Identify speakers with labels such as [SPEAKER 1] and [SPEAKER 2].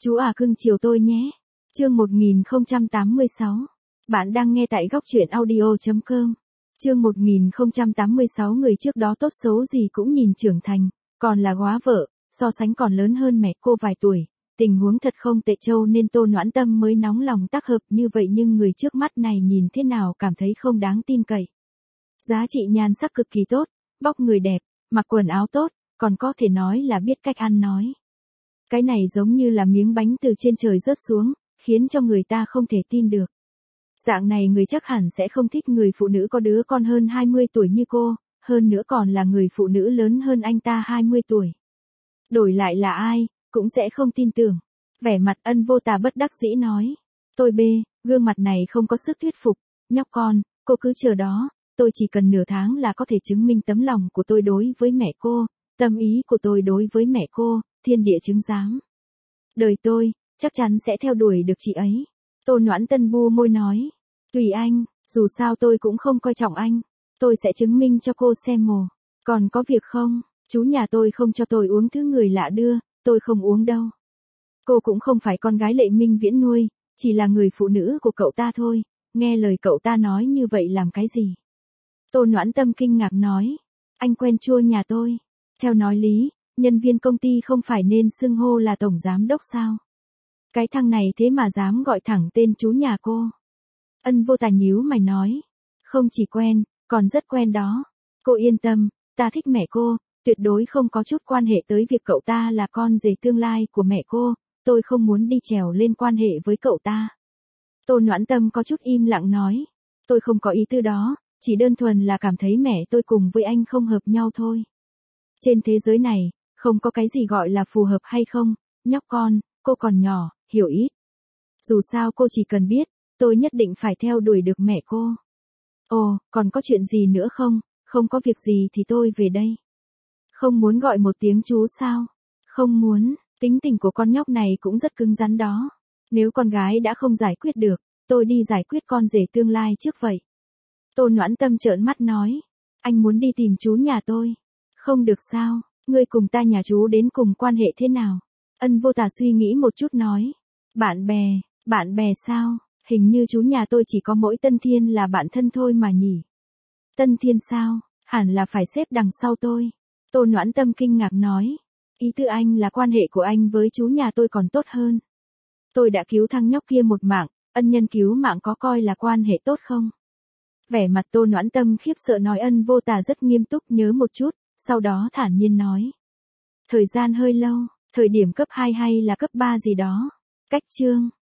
[SPEAKER 1] Chú à cưng chiều tôi nhé. Chương 1086. Bạn đang nghe tại góc truyện audio.com. Chương 1086 người trước đó tốt xấu gì cũng nhìn trưởng thành, còn là góa vợ, so sánh còn lớn hơn mẹ cô vài tuổi. Tình huống thật không tệ châu nên Tô Noãn Tâm mới nóng lòng tác hợp như vậy, nhưng người trước mắt này nhìn thế nào cảm thấy không đáng tin cậy. Giá trị nhan sắc cực kỳ tốt, vóc người đẹp, mặc quần áo tốt, còn có thể nói là biết cách ăn nói. Cái này giống như là miếng bánh từ trên trời rớt xuống, khiến cho người ta không thể tin được. Dạng này người chắc hẳn sẽ không thích người phụ nữ có đứa con hơn 20 tuổi như cô, hơn nữa còn là người phụ nữ lớn hơn anh ta 20 tuổi. Đổi lại là ai, cũng sẽ không tin tưởng. Vẻ mặt Ân Vô Tà bất đắc dĩ nói. Tôi gương mặt này không có sức thuyết phục, nhóc con, cô cứ chờ đó, tôi chỉ cần nửa tháng là có thể chứng minh tấm lòng của tôi đối với mẹ cô, tâm ý của tôi đối với mẹ cô, thiên địa chứng giám. Đời tôi, chắc chắn sẽ theo đuổi được chị ấy. Tô Noãn Tân bu môi nói. Tùy anh, dù sao tôi cũng không coi trọng anh. Tôi sẽ chứng minh cho cô xem mồ. Còn có việc không? Chú nhà tôi không cho tôi uống thứ người lạ đưa, tôi không uống đâu. Cô cũng không phải con gái Lệ Minh Viễn nuôi, chỉ là người phụ nữ của cậu ta thôi. Nghe lời cậu ta nói như vậy làm cái gì? Tô Noãn Tâm kinh ngạc nói. Anh quen chua nhà tôi. Theo nói lý, nhân viên công ty không phải nên xưng hô là tổng giám đốc sao? Cái thằng này thế mà dám gọi thẳng tên chú nhà cô. Ân Vô Tà nhíu mày nói. Không chỉ quen, còn rất quen đó. Cô yên tâm, ta thích mẹ cô, tuyệt đối không có chút quan hệ tới việc cậu ta là con rể tương lai của mẹ cô, tôi không muốn đi trèo lên quan hệ với cậu ta. Tô Noãn Tâm có chút im lặng nói. Tôi không có ý tư đó, chỉ đơn thuần là cảm thấy mẹ tôi cùng với anh không hợp nhau thôi. Trên thế giới này, không có cái gì gọi là phù hợp hay không, nhóc con, cô còn nhỏ, hiểu ít. Dù sao cô chỉ cần biết, tôi nhất định phải theo đuổi được mẹ cô. Ồ, còn có chuyện gì nữa không? Không có việc gì thì tôi về đây. Không muốn gọi một tiếng chú sao? Không muốn, tính tình của con nhóc này cũng rất cứng rắn đó. Nếu con gái đã không giải quyết được, tôi đi giải quyết con rể tương lai trước vậy. Tô Noãn Tâm trợn mắt nói. Anh muốn đi tìm chú nhà tôi. Không được sao, ngươi cùng ta nhà chú đến cùng quan hệ thế nào? Ân Vô Tà suy nghĩ một chút nói. Bạn bè sao? Hình như chú nhà tôi chỉ có mỗi Tân Thiên là bạn thân thôi mà nhỉ? Tân Thiên sao? Hẳn là phải xếp đằng sau tôi. Tô Noãn Tâm kinh ngạc nói. Ý tư anh là quan hệ của anh với chú nhà tôi còn tốt hơn. Tôi đã cứu thằng nhóc kia một mạng, ân nhân cứu mạng có coi là quan hệ tốt không? Vẻ mặt Tô Noãn Tâm khiếp sợ nói. Ân Vô Tà rất nghiêm túc nhớ một chút, sau đó thản nhiên nói. Thời gian hơi lâu, thời điểm cấp 2 hay là cấp 3 gì đó. Cách chương.